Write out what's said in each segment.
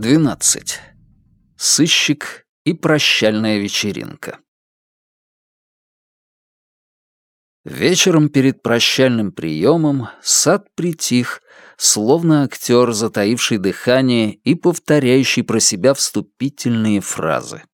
12. Сыщик и прощальная вечеринка. Вечером перед прощальным приемом сад притих, словно актер, затаивший дыхание и повторяющий про себя вступительные фразы.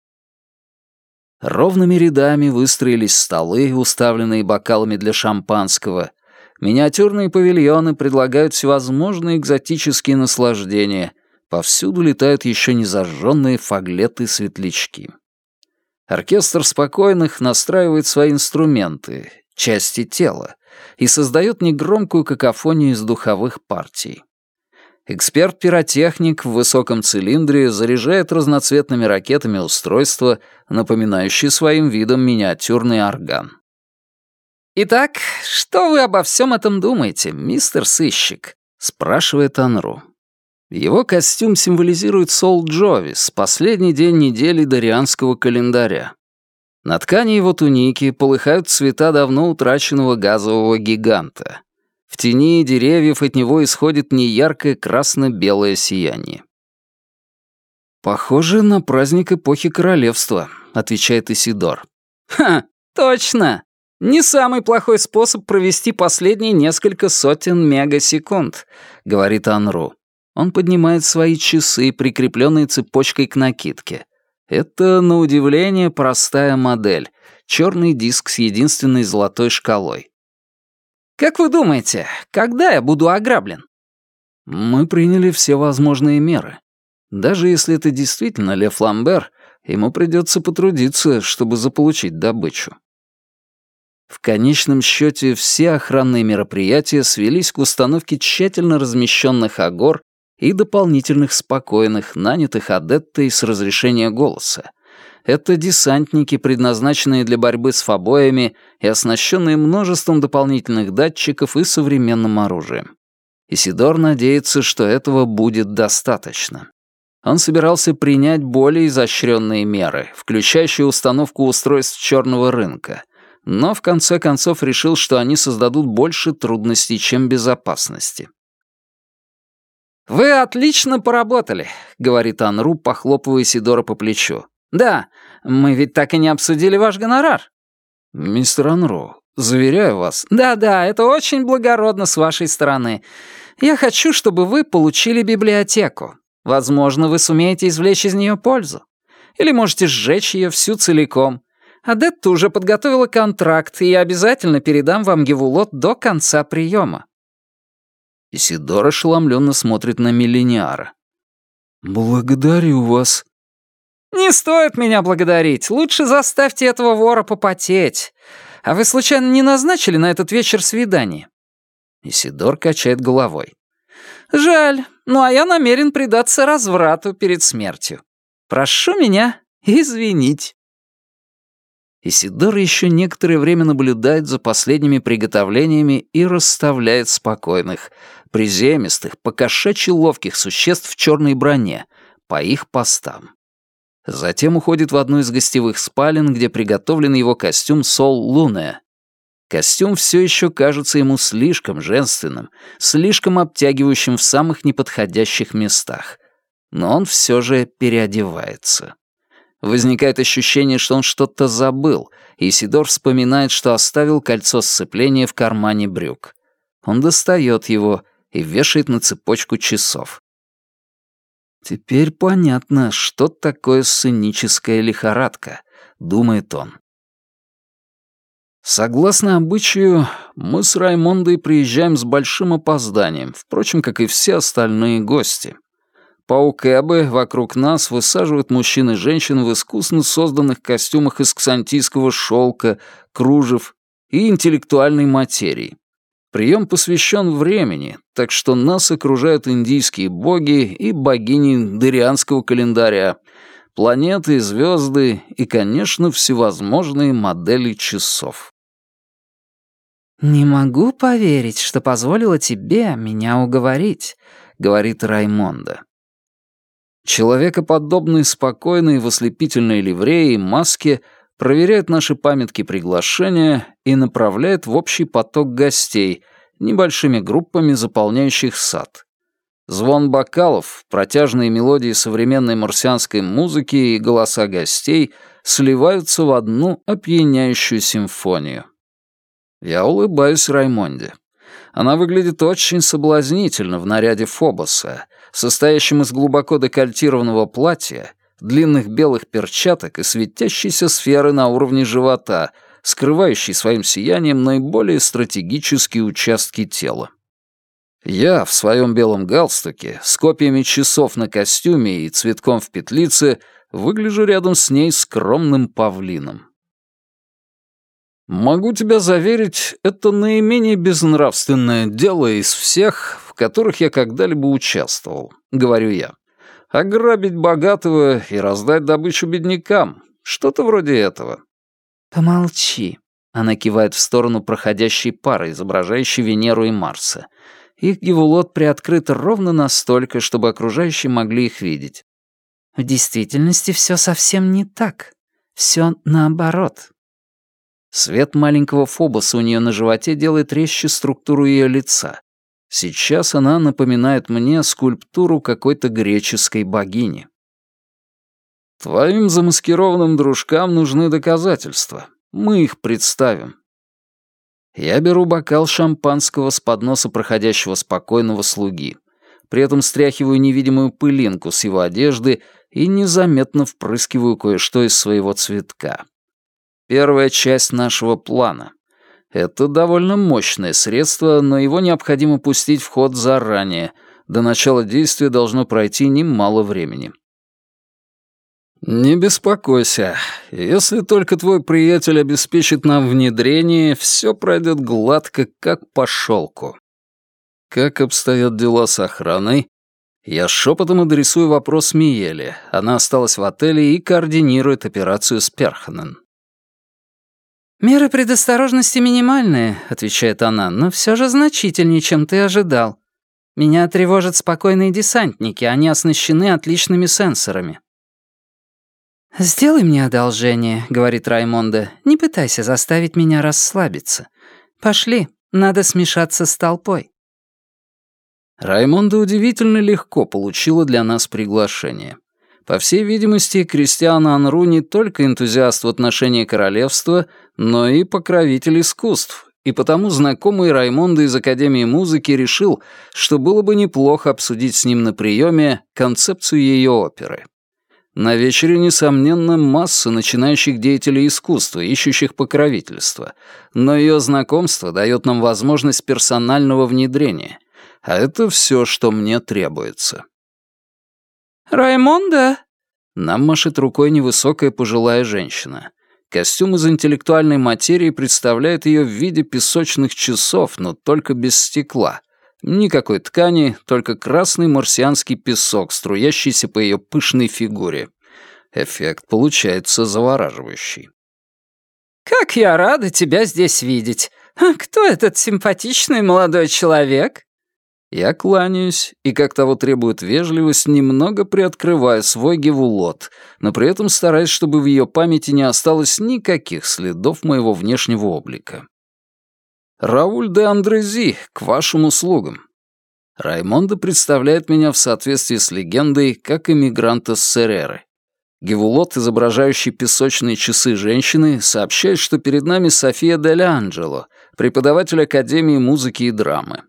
Ровными рядами выстроились столы, уставленные бокалами для шампанского. Миниатюрные павильоны предлагают всевозможные экзотические наслаждения. Повсюду летают еще не зажженные фаглеты-светлячки. Оркестр спокойных настраивает свои инструменты, части тела, и создает негромкую какофонию из духовых партий. Эксперт-пиротехник в высоком цилиндре заряжает разноцветными ракетами устройство, напоминающее своим видом миниатюрный орган. «Итак, что вы обо всем этом думаете, мистер сыщик?» — спрашивает Анру. Его костюм символизирует Сол Джовис, последний день недели дорианского календаря. На ткани его туники полыхают цвета давно утраченного газового гиганта. В тени деревьев от него исходит неяркое красно-белое сияние. «Похоже на праздник эпохи королевства», — отвечает Исидор. «Ха, точно! Не самый плохой способ провести последние несколько сотен мегасекунд», — говорит Анру. Он поднимает свои часы, прикрепленные цепочкой к накидке. Это, на удивление, простая модель. Черный диск с единственной золотой шкалой. «Как вы думаете, когда я буду ограблен?» Мы приняли все возможные меры. Даже если это действительно Ле Фламбер, ему придется потрудиться, чтобы заполучить добычу. В конечном счете, все охранные мероприятия свелись к установке тщательно размещенных агор и дополнительных спокойных, нанятых адептой с разрешения голоса. Это десантники, предназначенные для борьбы с фобоями и оснащенные множеством дополнительных датчиков и современным оружием. Исидор надеется, что этого будет достаточно. Он собирался принять более изощренные меры, включающие установку устройств черного рынка, но в конце концов решил, что они создадут больше трудностей, чем безопасности. «Вы отлично поработали», — говорит Анру, похлопывая Исидора по плечу. «Да, мы ведь так и не обсудили ваш гонорар». «Мистер Анру, заверяю вас...» «Да-да, это очень благородно с вашей стороны. Я хочу, чтобы вы получили библиотеку. Возможно, вы сумеете извлечь из нее пользу. Или можете сжечь ее всю целиком. Адетта уже подготовила контракт, и я обязательно передам вам Гевулот до конца приема». Исидор ошеломленно смотрит на Миллениара. «Благодарю вас». «Не стоит меня благодарить. Лучше заставьте этого вора попотеть. А вы случайно не назначили на этот вечер свидание?» Исидор качает головой. «Жаль, ну а я намерен предаться разврату перед смертью. Прошу меня извинить». Исидор еще некоторое время наблюдает за последними приготовлениями и расставляет спокойных, приземистых, покошачьи ловких существ в черной броне по их постам. Затем уходит в одну из гостевых спален, где приготовлен его костюм Сол Луне. Костюм все еще кажется ему слишком женственным, слишком обтягивающим в самых неподходящих местах. Но он все же переодевается. Возникает ощущение, что он что-то забыл, и Исидор вспоминает, что оставил кольцо сцепления в кармане брюк. Он достает его и вешает на цепочку часов. «Теперь понятно, что такое сценическая лихорадка», — думает он. Согласно обычаю, мы с Раймондой приезжаем с большим опозданием, впрочем, как и все остальные гости. Паукэбы вокруг нас высаживают мужчин и женщин в искусно созданных костюмах из ксантийского шелка, кружев и интеллектуальной материи. Прием посвящен времени, так что нас окружают индийские боги и богини дорианского календаря, планеты, звезды и, конечно, всевозможные модели часов. «Не могу поверить, что позволила тебе меня уговорить», — говорит Раймонда. Человекоподобный, спокойный в ослепительной ливрее и маске проверяет наши памятки приглашения и направляет в общий поток гостей, небольшими группами заполняющих сад. Звон бокалов, протяжные мелодии современной марсианской музыки и голоса гостей сливаются в одну опьяняющую симфонию. Я улыбаюсь Раймонде. Она выглядит очень соблазнительно в наряде Фобоса, состоящем из глубоко декольтированного платья, длинных белых перчаток и светящейся сферы на уровне живота, скрывающей своим сиянием наиболее стратегические участки тела. Я в своем белом галстуке, с копьями часов на костюме и цветком в петлице, выгляжу рядом с ней скромным павлином. Могу тебя заверить, это наименее безнравственное дело из всех, в которых я когда-либо участвовал, говорю я. Ограбить богатого и раздать добычу беднякам, что-то вроде этого. «Помолчи», — она кивает в сторону проходящей пары, изображающей Венеру и Марса. Их гевулот приоткрыт ровно настолько, чтобы окружающие могли их видеть. В действительности все совсем не так. Все наоборот. Свет маленького Фобоса у нее на животе делает резче структуру ее лица. Сейчас она напоминает мне скульптуру какой-то греческой богини. Твоим замаскированным дружкам нужны доказательства. Мы их представим. Я беру бокал шампанского с подноса проходящего спокойного слуги. При этом стряхиваю невидимую пылинку с его одежды и незаметно впрыскиваю кое-что из своего цветка. Первая часть нашего плана. Это довольно мощное средство, но его необходимо пустить в ход заранее. До начала действия должно пройти немало времени. «Не беспокойся. Если только твой приятель обеспечит нам внедрение, все пройдет гладко, как по шелку. Как обстоят дела с охраной?» Я шепотом адресую вопрос Миеле. Она осталась в отеле и координирует операцию с Перханен. «Меры предосторожности минимальные», — отвечает она, «но все же значительнее, чем ты ожидал. Меня тревожат спокойные десантники, они оснащены отличными сенсорами». «Сделай мне одолжение», — говорит Раймонда. «Не пытайся заставить меня расслабиться. Пошли, надо смешаться с толпой». Раймонда удивительно легко получила для нас приглашение. По всей видимости, Кристиан Анру не только энтузиаст в отношении королевства, но и покровитель искусств, и потому знакомый Раймонда из Академии музыки решил, что было бы неплохо обсудить с ним на приеме концепцию ее оперы. На вечере, несомненно, масса начинающих деятелей искусства, ищущих покровительства, но ее знакомство дает нам возможность персонального внедрения, а это все, что мне требуется. «Раймонда?» Нам машет рукой невысокая пожилая женщина. Костюм из интеллектуальной материи представляет ее в виде песочных часов, но только без стекла. Никакой ткани, только красный марсианский песок, струящийся по ее пышной фигуре. Эффект получается завораживающий. «Как я рада тебя здесь видеть! А кто этот симпатичный молодой человек?» Я кланяюсь и, как того требует вежливость, немного приоткрываю свой гевулот, но при этом стараюсь, чтобы в ее памяти не осталось никаких следов моего внешнего облика. «Рауль де Андрези, к вашим услугам». Раймонда представляет меня в соответствии с легендой как эмигранта с Сереры. Гевулот, изображающий песочные часы женщины, сообщает, что перед нами София дель Анджело, преподаватель Академии музыки и драмы.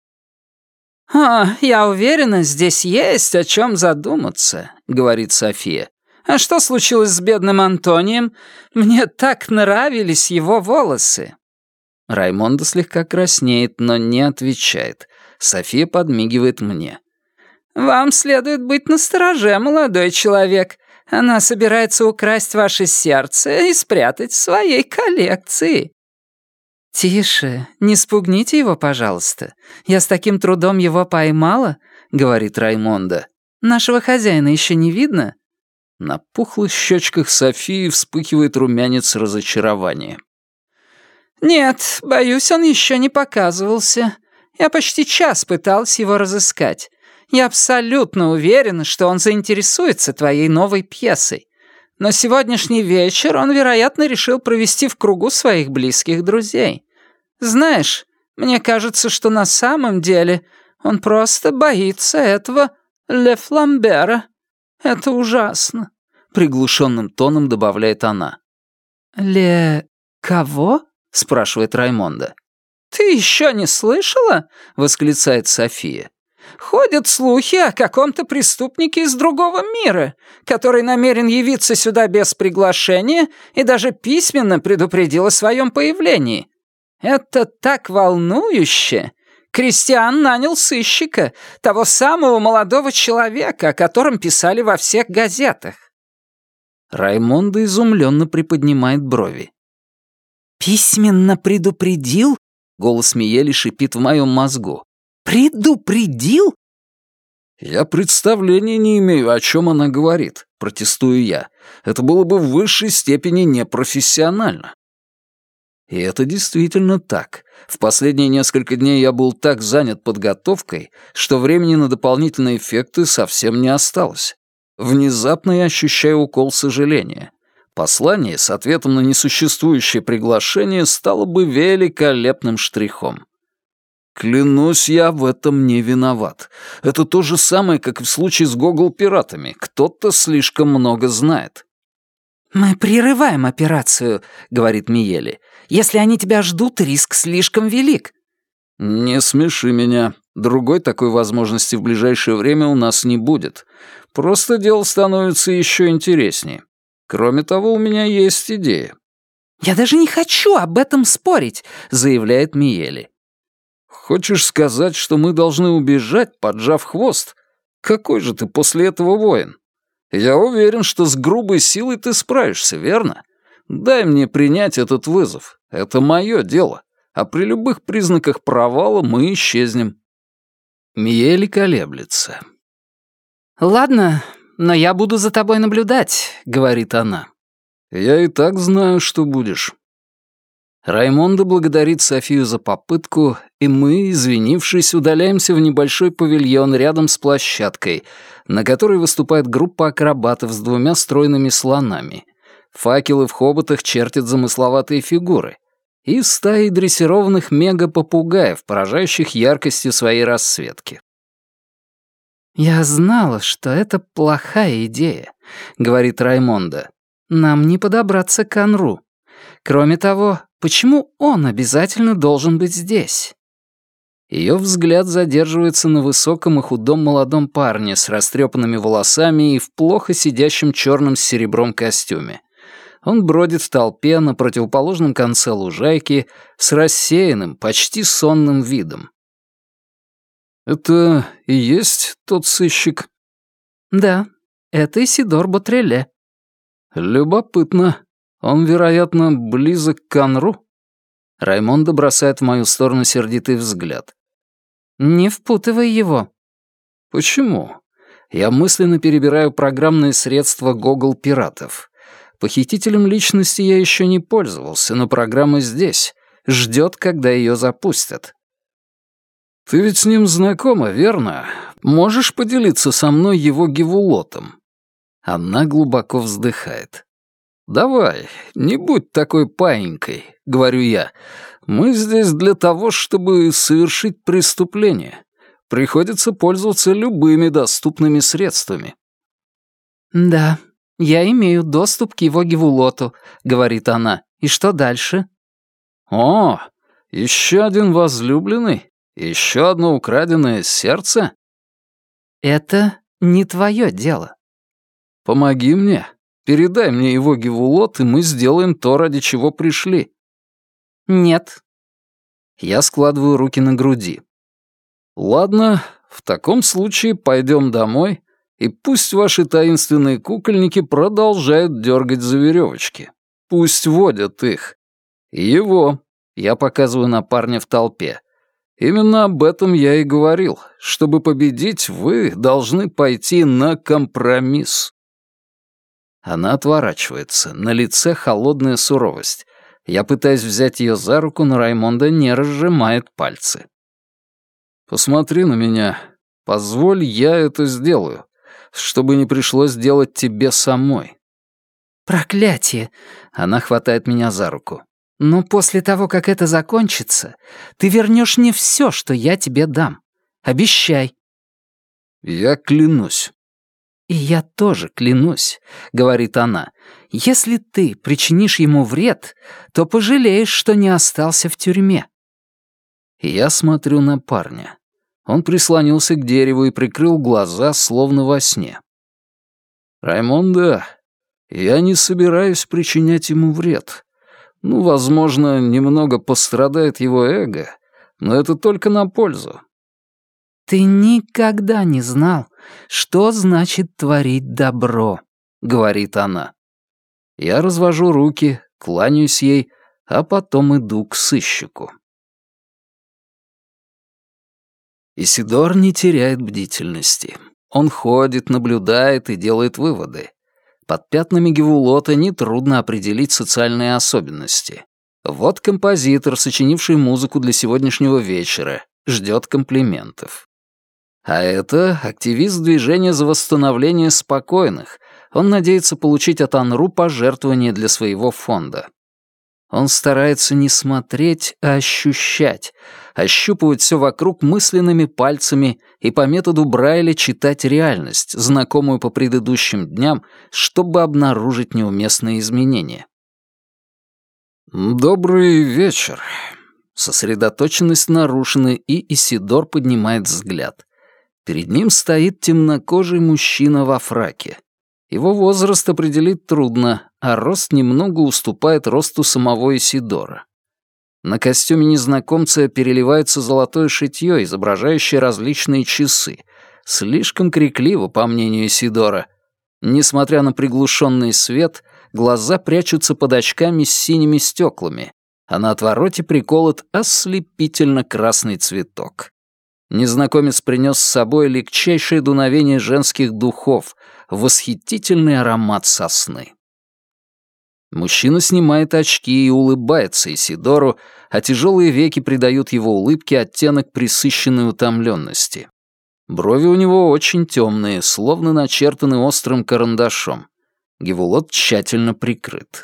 Я уверена, здесь есть о чем задуматься», — говорит София. «А что случилось с бедным Антонием? Мне так нравились его волосы». Раймонда слегка краснеет, но не отвечает. София подмигивает мне. «Вам следует быть настороже, молодой человек. Она собирается украсть ваше сердце и спрятать в своей коллекции». «Тише, не спугните его, пожалуйста. Я с таким трудом его поймала», — говорит Раймонда. «Нашего хозяина еще не видно?» На пухлых щечках Софии вспыхивает румянец разочарования. «Нет, боюсь, он еще не показывался. Я почти час пыталась его разыскать. Я абсолютно уверена, что он заинтересуется твоей новой пьесой. Но сегодняшний вечер он, вероятно, решил провести в кругу своих близких друзей. Знаешь, мне кажется, что на самом деле Он просто боится этого Ле Фламбера. Это ужасно», — приглушенным тоном добавляет она. «Ле... кого?» — спрашивает Раймонда. «Ты еще не слышала?» — восклицает София. «Ходят слухи о каком-то преступнике из другого мира, который намерен явиться сюда без приглашения и даже письменно предупредил о своем появлении. Это так волнующе! Кристиан нанял сыщика, того самого молодого человека, о котором писали во всех газетах». Раймонда изумленно приподнимает брови. «Письменно предупредил?» — голос Миели шипит в моем мозгу. «Предупредил?» «Я представления не имею, о чем она говорит», — протестую я. «Это было бы в высшей степени непрофессионально». И это действительно так. В последние несколько дней я был так занят подготовкой, что времени на дополнительные эффекты совсем не осталось. Внезапно я ощущаю укол сожаления. Послание с ответом на несуществующее приглашение стало бы великолепным штрихом. Клянусь, я в этом не виноват. Это то же самое, как и в случае с Гогол-пиратами. Кто-то слишком много знает. «Мы прерываем операцию», — говорит Миели. «Если они тебя ждут, риск слишком велик». «Не смеши меня. Другой такой возможности в ближайшее время у нас не будет. Просто дело становится еще интереснее. Кроме того, у меня есть идея». «Я даже не хочу об этом спорить», — заявляет Миели. «Хочешь сказать, что мы должны убежать, поджав хвост? Какой же ты после этого воин? Я уверен, что с грубой силой ты справишься, верно? Дай мне принять этот вызов. Это мое дело. А при любых признаках провала мы исчезнем». Миели колеблется. «Ладно, но я буду за тобой наблюдать», — говорит она. «Я и так знаю, что будешь». Раймонда благодарит Софию за попытку, и мы, извинившись, удаляемся в небольшой павильон рядом с площадкой, на которой выступает группа акробатов с 2 стройными слонами. Факелы в хоботах чертят замысловатые фигуры. И стаи дрессированных мега-попугаев, поражающих яркостью своей расцветки. «Я знала, что это плохая идея», — говорит Раймонда. «Нам не подобраться к Анру. Кроме того, почему он обязательно должен быть здесь?» Ее взгляд задерживается на высоком и худом молодом парне с растрепанными волосами и в плохо сидящем черном с серебром костюме. Он бродит в толпе на противоположном конце лужайки с рассеянным, почти сонным видом. «Это и есть тот сыщик?» «Да, это Исидор Ботреле». «Любопытно. Он, вероятно, близок к Анру?» Раймонда бросает в мою сторону сердитый взгляд. «Не впутывай его». «Почему?» Я мысленно перебираю программные средства Гогол-пиратов. Похитителем личности я еще не пользовался, но программа здесь. Ждет, когда ее запустят. «Ты ведь с ним знакома, верно? Можешь поделиться со мной его гевулотом?» Она глубоко вздыхает. «Давай, не будь такой паинькой», — говорю я. «Мы здесь для того, чтобы совершить преступление. Приходится пользоваться любыми доступными средствами». «Да, я имею доступ к его гевулоту», — говорит она. «И что дальше?» «О, еще один возлюбленный? Еще одно украденное сердце?» «Это не твое дело». «Помоги мне. Передай мне его гевулот, и мы сделаем то, ради чего пришли». «Нет». Я складываю руки на груди. «Ладно, в таком случае пойдем домой, и пусть ваши таинственные кукольники продолжают дергать за веревочки. Пусть водят их. И его», — я показываю на парня в толпе. «Именно об этом я и говорил. Чтобы победить, вы должны пойти на компромисс». Она отворачивается, на лице холодная суровость. Я пытаюсь взять ее за руку, но Раймонда не разжимает пальцы. «Посмотри на меня. Позволь, я это сделаю, чтобы не пришлось делать тебе самой». «Проклятие!» — она хватает меня за руку. «Но после того, как это закончится, ты вернешь мне все, что я тебе дам. Обещай». «Я клянусь». «И я тоже клянусь», — говорит она. «Если ты причинишь ему вред, то пожалеешь, что не остался в тюрьме». Я смотрю на парня. Он прислонился к дереву и прикрыл глаза, словно во сне. «Раймонда, я не собираюсь причинять ему вред. Ну, возможно, немного пострадает его эго, но это только на пользу». «Ты никогда не знал, что значит творить добро», — говорит она. Я развожу руки, кланяюсь ей, а потом иду к сыщику. Исидор не теряет бдительности. Он ходит, наблюдает и делает выводы. Под пятнами Гевулота нетрудно определить социальные особенности. Вот композитор, сочинивший музыку для сегодняшнего вечера, ждет комплиментов. А это активист движения за восстановление спокойных. Он надеется получить от Анру пожертвование для своего фонда. Он старается не смотреть, а ощущать, ощупывать все вокруг мысленными пальцами и по методу Брайля читать реальность, знакомую по предыдущим дням, чтобы обнаружить неуместные изменения. «Добрый вечер». Сосредоточенность нарушена, и Исидор поднимает взгляд. Перед ним стоит темнокожий мужчина во фраке. Его возраст определить трудно, а рост немного уступает росту самого Исидора. На костюме незнакомца переливается золотое шитье, изображающее различные часы. Слишком крикливо, по мнению Исидора. Несмотря на приглушенный свет, глаза прячутся под очками с синими стеклами, а на отвороте приколот ослепительно красный цветок. Незнакомец принес с собой легчайшее дуновение женских духов, восхитительный аромат сосны. Мужчина снимает очки и улыбается Исидору, а тяжелые веки придают его улыбке оттенок пресыщенной утомленности. Брови у него очень темные, словно начертаны острым карандашом. Гевулот тщательно прикрыт.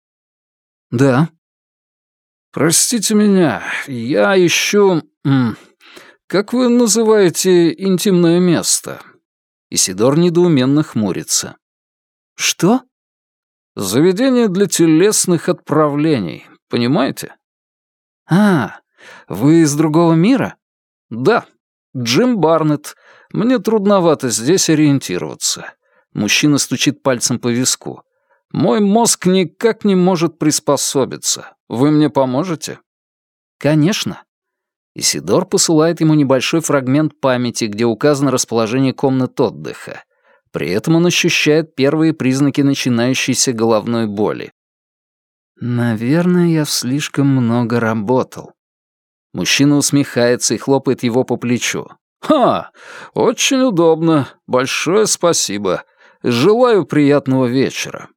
«Да». «Простите меня, я ищу... как вы называете интимное место?» Исидор недоуменно хмурится. «Что?» «Заведение для телесных отправлений, понимаете?» «А, вы из другого мира?» «Да, Джим Барнетт. Мне трудновато здесь ориентироваться». Мужчина стучит пальцем по виску. «Мой мозг никак не может приспособиться. Вы мне поможете?» «Конечно». Исидор посылает ему небольшой фрагмент памяти, где указано расположение комнат отдыха. При этом он ощущает первые признаки начинающейся головной боли. «Наверное, я слишком много работал». Мужчина усмехается и хлопает его по плечу. «Ха! Очень удобно. Большое спасибо. Желаю приятного вечера».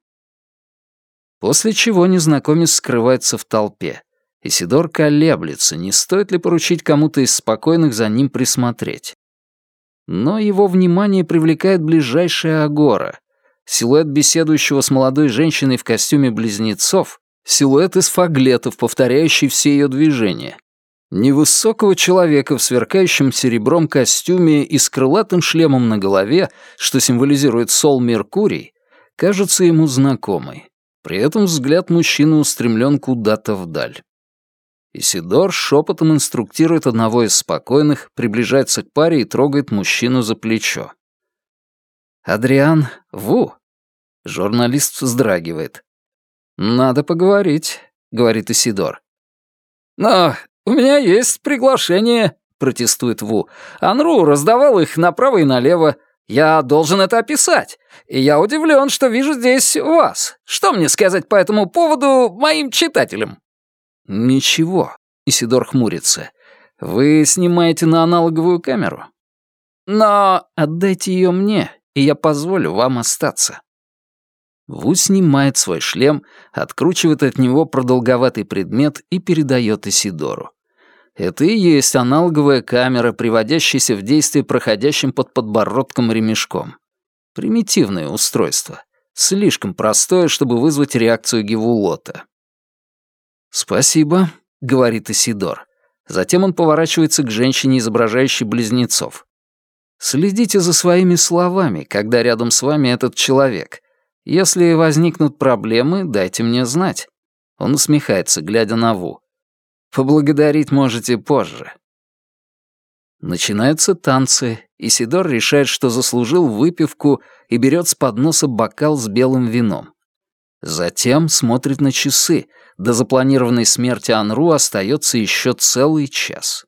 После чего незнакомец скрывается в толпе. Исидор колеблется, не стоит ли поручить кому-то из спокойных за ним присмотреть. Но его внимание привлекает ближайшая агора. Силуэт беседующего с молодой женщиной в костюме близнецов, силуэт из фаглетов, повторяющий все ее движения. Невысокого человека в сверкающем серебром костюме и с крылатым шлемом на голове, что символизирует Сол Меркурий, кажется ему знакомой. При этом взгляд мужчины устремлен куда-то вдаль. Исидор шепотом инструктирует одного из спокойных, приближается к паре и трогает мужчину за плечо. «Адриан Ву?» Журналист вздрагивает. «Надо поговорить», — говорит Исидор. «Но у меня есть приглашение», — протестует Ву. «Анру раздавал их направо и налево. Я должен это описать. И я удивлен, что вижу здесь вас. Что мне сказать по этому поводу моим читателям?» «Ничего», — Исидор хмурится. «Вы снимаете на аналоговую камеру?» «Но отдайте ее мне, и я позволю вам остаться». Ву снимает свой шлем, откручивает от него продолговатый предмет и передает Исидору. Это и есть аналоговая камера, приводящаяся в действие проходящим под подбородком ремешком. Примитивное устройство. Слишком простое, чтобы вызвать реакцию Гевулота. «Спасибо», — говорит Исидор. Затем он поворачивается к женщине, изображающей близнецов. Следите за своими словами, когда рядом с вами этот человек. Если возникнут проблемы, дайте мне знать. Он усмехается, глядя на Ву. Поблагодарить можете позже. Начинаются танцы. Исидор решает, что заслужил выпивку и берет с подноса бокал с белым вином. Затем смотрит на часы. До запланированной смерти Анру остается еще целый час.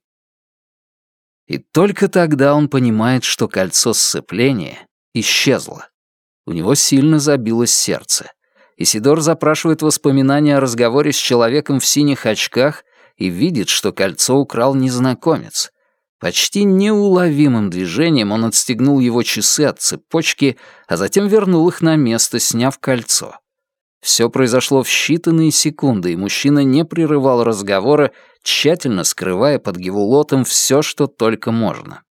И только тогда он понимает, что кольцо сцепления исчезло. У него сильно забилось сердце. Исидор запрашивает воспоминания о разговоре с человеком в синих очках и видит, что кольцо украл незнакомец. Почти неуловимым движением он отстегнул его часы от цепочки, а затем вернул их на место, сняв кольцо. Все произошло в считанные секунды, и мужчина не прерывал разговора, тщательно скрывая под гевулотом все, что только можно.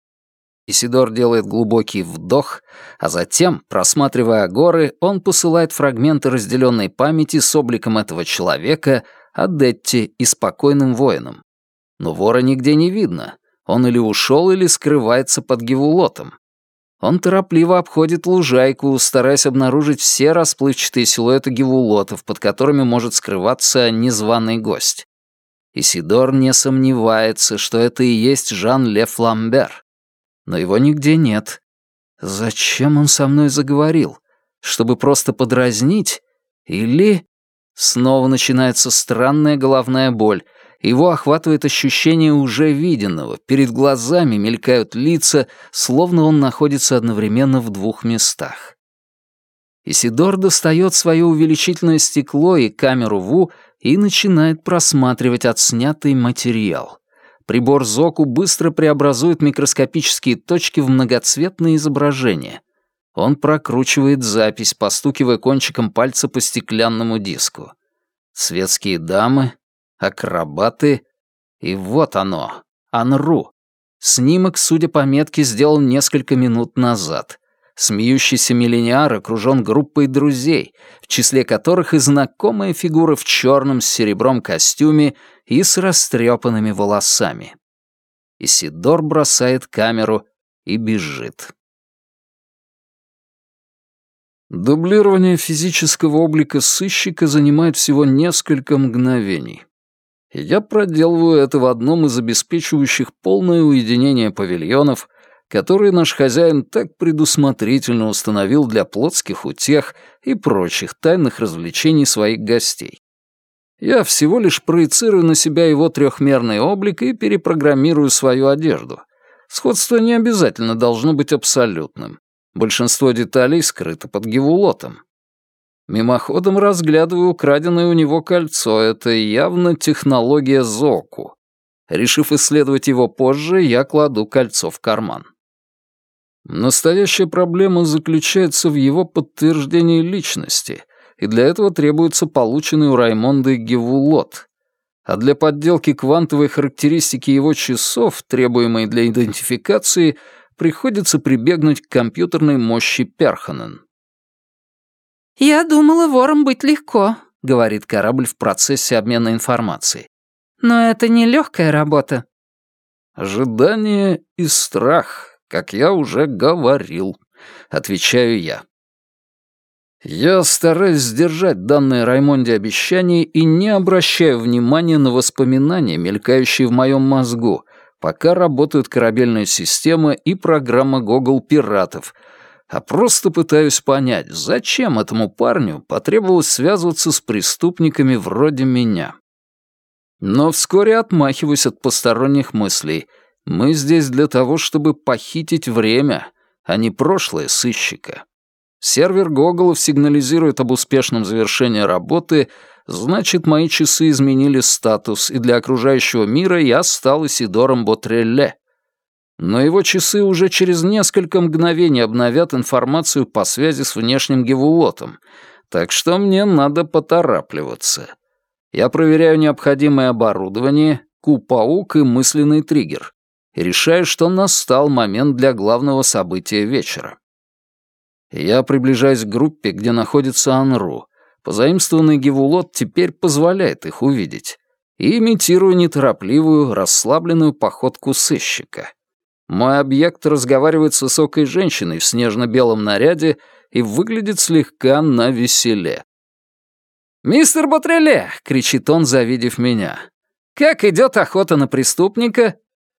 Исидор делает глубокий вдох, а затем, просматривая горы, он посылает фрагменты разделенной памяти с обликом этого человека, Адетти и спокойным воином. Но вора нигде не видно. Он или ушел, или скрывается под гевулотом. Он торопливо обходит лужайку, стараясь обнаружить все расплывчатые силуэты гевулотов, под которыми может скрываться незваный гость. Исидор не сомневается, что это и есть Жан-Лев Ламбер. Но его нигде нет. Зачем он со мной заговорил? Чтобы просто подразнить? Или... Снова начинается странная головная боль. Его охватывает ощущение уже виденного. Перед глазами мелькают лица, словно он находится одновременно в двух местах. Исидор достает свое увеличительное стекло и камеру Ву и начинает просматривать отснятый материал. Прибор Зоку быстро преобразует микроскопические точки в многоцветные изображения. Он прокручивает запись, постукивая кончиком пальца по стеклянному диску. Светские дамы, акробаты, и вот оно, Анру. Снимок, судя по метке, сделан несколько минут назад. Смеющийся миллениар окружен группой друзей, в числе которых и знакомая фигура в черном с серебром костюме и с растрепанными волосами. Исидор бросает камеру и бежит. Дублирование физического облика сыщика занимает всего несколько мгновений. Я проделываю это в одном из обеспечивающих полное уединение павильонов, которые наш хозяин так предусмотрительно установил для плотских утех и прочих тайных развлечений своих гостей. Я всего лишь проецирую на себя его трехмерный облик и перепрограммирую свою одежду. Сходство не обязательно должно быть абсолютным. Большинство деталей скрыто под гевулотом. Мимоходом разглядываю украденное у него кольцо. Это явно технология Зоку. Решив исследовать его позже, я кладу кольцо в карман. Настоящая проблема заключается в его подтверждении личности, и для этого требуется полученный у Раймонды гевулот. А для подделки квантовой характеристики его часов, требуемой для идентификации, приходится прибегнуть к компьютерной мощи Перханен. «Я думала, вором быть легко», — говорит корабль в процессе обмена информацией. «Но это не легкая работа». «Ожидание и страх, как я уже говорил», — отвечаю я. Я стараюсь сдержать данное Раймонде обещание и не обращаю внимания на воспоминания, мелькающие в моем мозгу, пока работают корабельная система и программа Гогл пиратов, а просто пытаюсь понять, зачем этому парню потребовалось связываться с преступниками вроде меня. Но вскоре отмахиваюсь от посторонних мыслей. Мы здесь для того, чтобы похитить время, а не прошлое сыщика. Сервер Гоголов сигнализирует об успешном завершении работы, значит, мои часы изменили статус, и для окружающего мира я стал Исидором Ботрелле. Но его часы уже через несколько мгновений обновят информацию по связи с внешним гевулотом, так что мне надо поторапливаться. Я проверяю необходимое оборудование, Q-паук и мысленный триггер, и решаю, что настал момент для главного события вечера. Я приближаюсь к группе, где находится Анру. Позаимствованный гевулот теперь позволяет их увидеть. и имитирую неторопливую, расслабленную походку сыщика. Мой объект разговаривает с высокой женщиной в снежно-белом наряде и выглядит слегка навеселе. «Мистер Ботреле!» — кричит он, завидев меня. «Как идет охота на преступника?»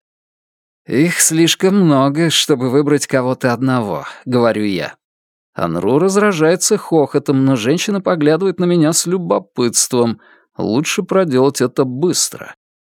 «Их слишком много, чтобы выбрать кого-то одного», — говорю я. Анру разражается хохотом, но женщина поглядывает на меня с любопытством. Лучше проделать это быстро.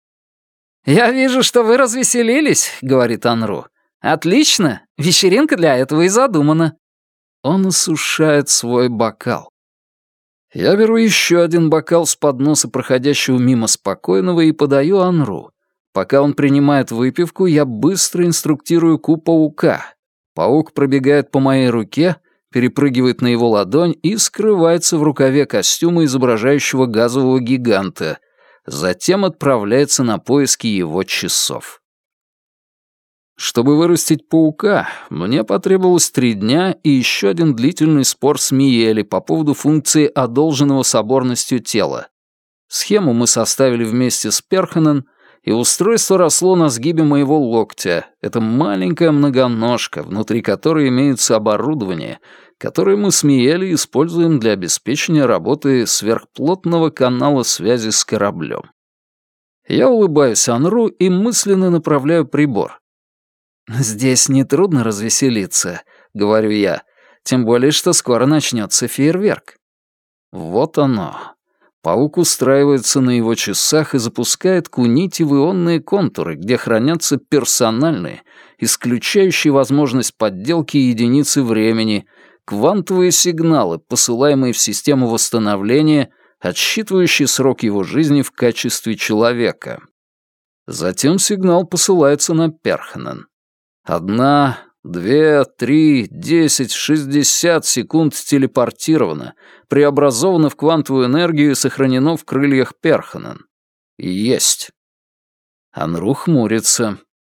«Я вижу, что вы развеселились», — говорит Анру. «Отлично, вечеринка для этого и задумана». Он осушает свой бокал. Я беру еще один бокал с подноса проходящего мимо спокойного и подаю Анру. Пока он принимает выпивку, я быстро инструктирую Ку-паука. Паук пробегает по моей руке, перепрыгивает на его ладонь и скрывается в рукаве костюма, изображающего газового гиганта. Затем отправляется на поиски его часов. Чтобы вырастить паука, мне потребовалось 3 дня и еще один длительный спор с Миели по поводу функции одолженного соборностью тела. Схему мы составили вместе с Перханен, и устройство росло на сгибе моего локтя. Это маленькая многоножка, внутри которой имеется оборудование, которое мы с Миели используем для обеспечения работы сверхплотного канала связи с кораблем. Я улыбаюсь Анру и мысленно направляю прибор. «Здесь нетрудно развеселиться», — говорю я, тем более, что скоро начнется фейерверк. Вот оно. Паук устраивается на его часах и запускает кунити в ионные контуры, где хранятся персональные, исключающие возможность подделки единицы времени, квантовые сигналы, посылаемые в систему восстановления, отсчитывающие срок его жизни в качестве человека. Затем сигнал посылается на Перханен. 1, 2, 3, 10, 60 секунд телепортировано, преобразовано в квантовую энергию и сохранено в крыльях Перханен. Есть. Анру хмурится.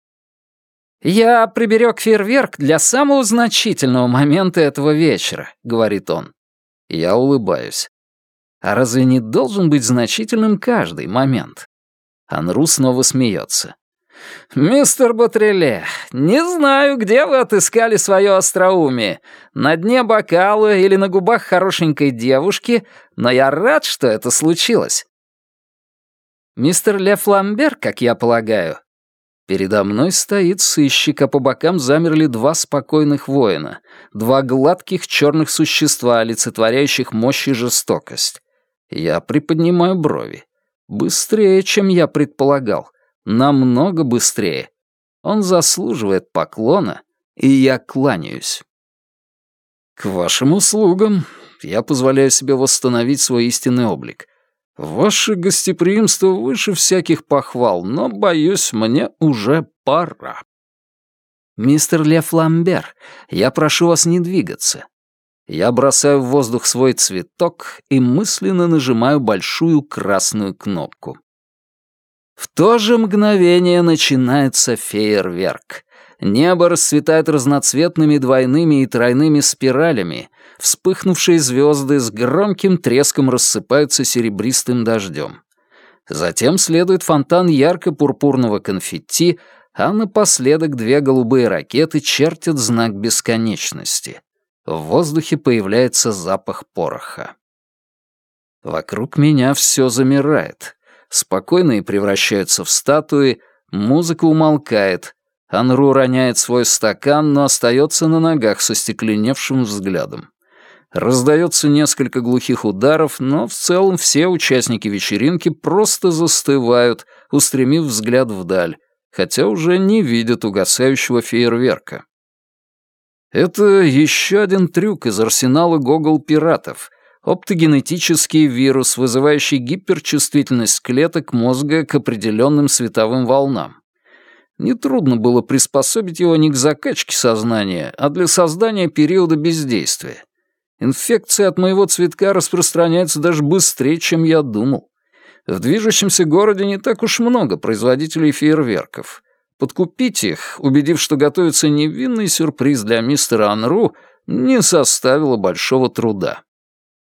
«Я приберег фейерверк для самого значительного момента этого вечера», — говорит он. Я улыбаюсь. «А разве не должен быть значительным каждый момент?» Анру снова смеется. «Мистер Ботреле, не знаю, где вы отыскали свое остроумие, на дне бокала или на губах хорошенькой девушки, но я рад, что это случилось». «Мистер Ле Фламбер, как я полагаю». Передо мной стоит сыщик, а по бокам замерли 2 спокойных воина, 2 гладких черных существа, олицетворяющих мощь и жестокость. Я приподнимаю брови. Быстрее, чем я предполагал. Намного быстрее. Он заслуживает поклона, и я кланяюсь. К вашим услугам. Я позволяю себе восстановить свой истинный облик. Ваше гостеприимство выше всяких похвал, но, боюсь, мне уже пора. Мистер Ле Фламбер, я прошу вас не двигаться. Я бросаю в воздух свой цветок и мысленно нажимаю большую красную кнопку. В то же мгновение начинается фейерверк. Небо расцветает разноцветными двойными и тройными спиралями. Вспыхнувшие звезды с громким треском рассыпаются серебристым дождем. Затем следует фонтан ярко-пурпурного конфетти, а напоследок 2 голубые ракеты чертят знак бесконечности. В воздухе появляется запах пороха. Вокруг меня все замирает. Спокойные превращаются в статуи, музыка умолкает. Анру роняет свой стакан, но остается на ногах со стекленевшим взглядом. Раздается несколько глухих ударов, но в целом все участники вечеринки просто застывают, устремив взгляд вдаль, хотя уже не видят угасающего фейерверка. Это еще один трюк из арсенала гогол-пиратов — оптогенетический вирус, вызывающий гиперчувствительность клеток мозга к определенным световым волнам. Нетрудно было приспособить его не к закачке сознания, а для создания периода бездействия. Инфекция от моего цветка распространяется даже быстрее, чем я думал. В движущемся городе не так уж много производителей фейерверков. Подкупить их, убедив, что готовится невинный сюрприз для мистера Анру, не составило большого труда.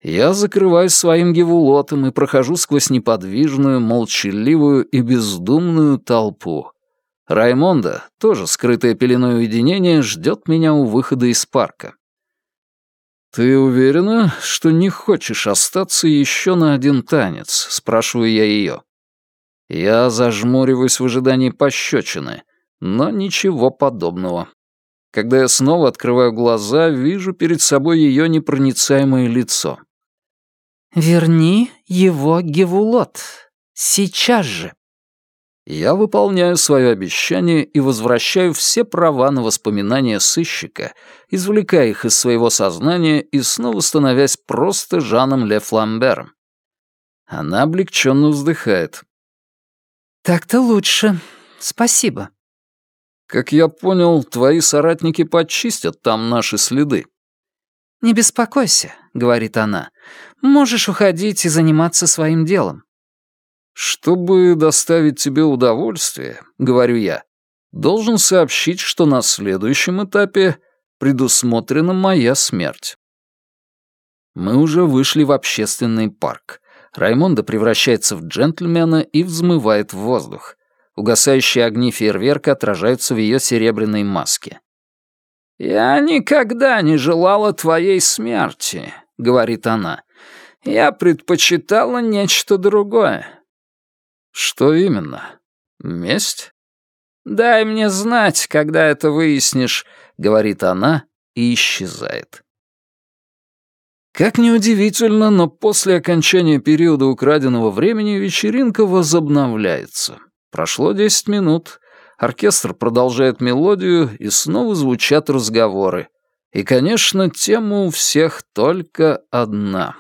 Я закрываюсь своим гевулотом и прохожу сквозь неподвижную, молчаливую и бездумную толпу. Раймонда, тоже скрытая пеленой уединения, ждет меня у выхода из парка. «Ты уверена, что не хочешь остаться еще на один танец?» — спрашиваю я ее. Я зажмуриваюсь в ожидании пощечины, но ничего подобного. Когда я снова открываю глаза, вижу перед собой ее непроницаемое лицо. «Верни его гевулот. Сейчас же». Я выполняю свое обещание и возвращаю все права на воспоминания сыщика, извлекая их из своего сознания и снова становясь просто Жаном Ле Фламбером. Она облегченно вздыхает. «Так-то лучше. Спасибо». «Как я понял, твои соратники подчистят там наши следы». «Не беспокойся», — говорит она. «Можешь уходить и заниматься своим делом». «Чтобы доставить тебе удовольствие, — говорю я, — должен сообщить, что на следующем этапе предусмотрена моя смерть». Мы уже вышли в общественный парк. Раймонда превращается в джентльмена и взмывает в воздух. Угасающие огни фейерверка отражаются в ее серебряной маске. «Я никогда не желала твоей смерти», — говорит она. «Я предпочитала нечто другое». «Что именно? Месть?» «Дай мне знать, когда это выяснишь», — говорит она и исчезает. Как ни удивительно, но после окончания периода украденного времени вечеринка возобновляется. Прошло 10 минут, оркестр продолжает мелодию, и снова звучат разговоры. И, конечно, тема у всех только одна.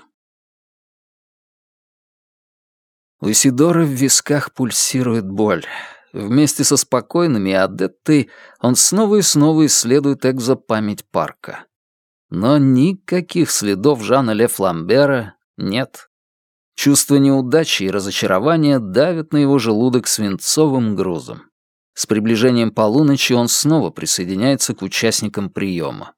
У Исидора в висках пульсирует боль. Вместе со спокойными Адеттой он снова и снова исследует экзопамять парка. Но никаких следов Жана Ле Фламбера нет. Чувство неудачи и разочарования давит на его желудок свинцовым грузом. С приближением полуночи он снова присоединяется к участникам приема.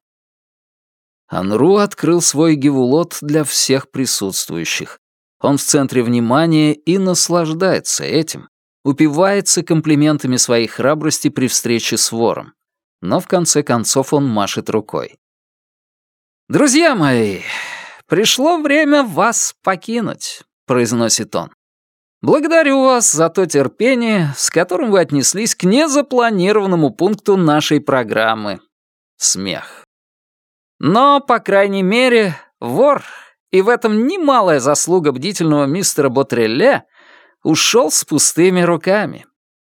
Анру открыл свой гевулот для всех присутствующих. Он в центре внимания и наслаждается этим, упивается комплиментами своей храбрости при встрече с вором. Но в конце концов он машет рукой. «Друзья мои, пришло время вас покинуть», — произносит он. «Благодарю вас за то терпение, с которым вы отнеслись к незапланированному пункту нашей программы. Смех. Но, по крайней мере, вор, и в этом немалая заслуга бдительного мистера Ботрелле, ушел с пустыми руками.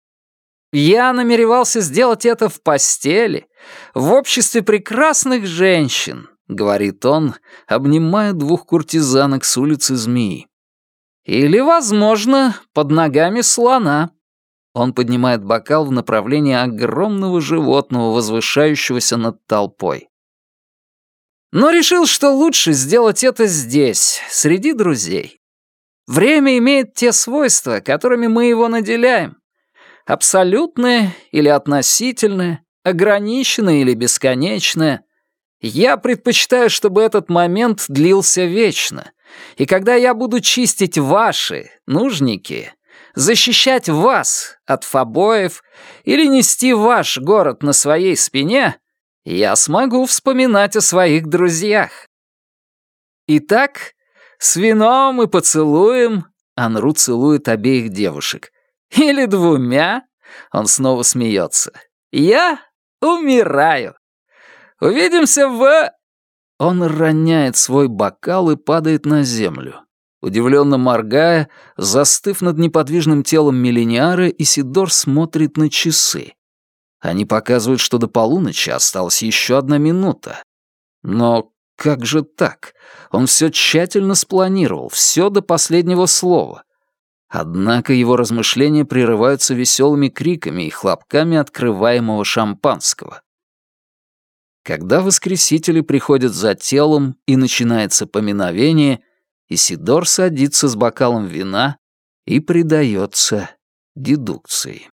Я намеревался сделать это в постели, в обществе прекрасных женщин», — говорит он, обнимая двух куртизанок с улицы Змеи. «Или, возможно, под ногами слона». Он поднимает бокал в направлении огромного животного, возвышающегося над толпой. Но решил, что лучше сделать это здесь, среди друзей. Время имеет те свойства, которыми мы его наделяем. Абсолютное или относительное, ограниченное или бесконечное. Я предпочитаю, чтобы этот момент длился вечно. И когда я буду чистить ваши нужники, защищать вас от фобоев или нести ваш город на своей спине, я смогу вспоминать о своих друзьях. Итак, с вином и поцелуем Анру целует обеих девушек. Или двумя, он снова смеется. Я умираю. Увидимся в... Он роняет свой бокал и падает на землю. Удивленно моргая, застыв над неподвижным телом миллениара, Исидор смотрит на часы. Они показывают, что до полуночи осталась еще 1 минута. Но как же так? Он все тщательно спланировал, все до последнего слова. Однако его размышления прерываются веселыми криками и хлопками открываемого шампанского. Когда воскресители приходят за телом и начинается поминовение, Исидор садится с бокалом вина и предается дедукции.